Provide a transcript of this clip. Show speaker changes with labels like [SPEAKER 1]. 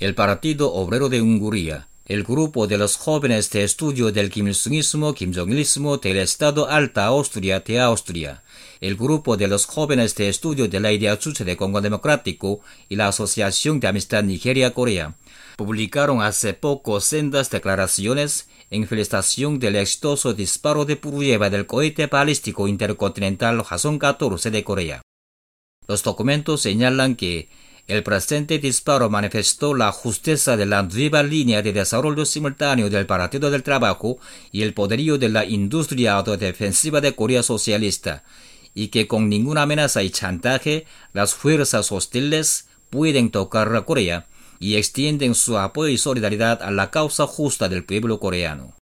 [SPEAKER 1] el Partido Obrero de Hungría, el Grupo de los Jóvenes de Estudio del Kim Il-sungismo, Kim Jong-ilismo del Estado Alta Austria de Austria, el Grupo de los Jóvenes de Estudio de la Idea Chuche de Congo Democrático y la Asociación de Amistad Nigeria-Corea publicaron hace poco sendas declaraciones en felicitación del exitoso disparo de prueba del cohete balístico intercontinental Hwasong-14 de Corea. Los documentos señalan que el presente disparo manifestó la justeza de la nueva línea de desarrollo simultáneo del Partido del Trabajo y el poderío de la industria autodefensiva de Corea Socialista, y que con ninguna amenaza y chantaje las fuerzas hostiles pueden tocar a Corea y extienden su apoyo y solidaridad a la causa justa del pueblo coreano.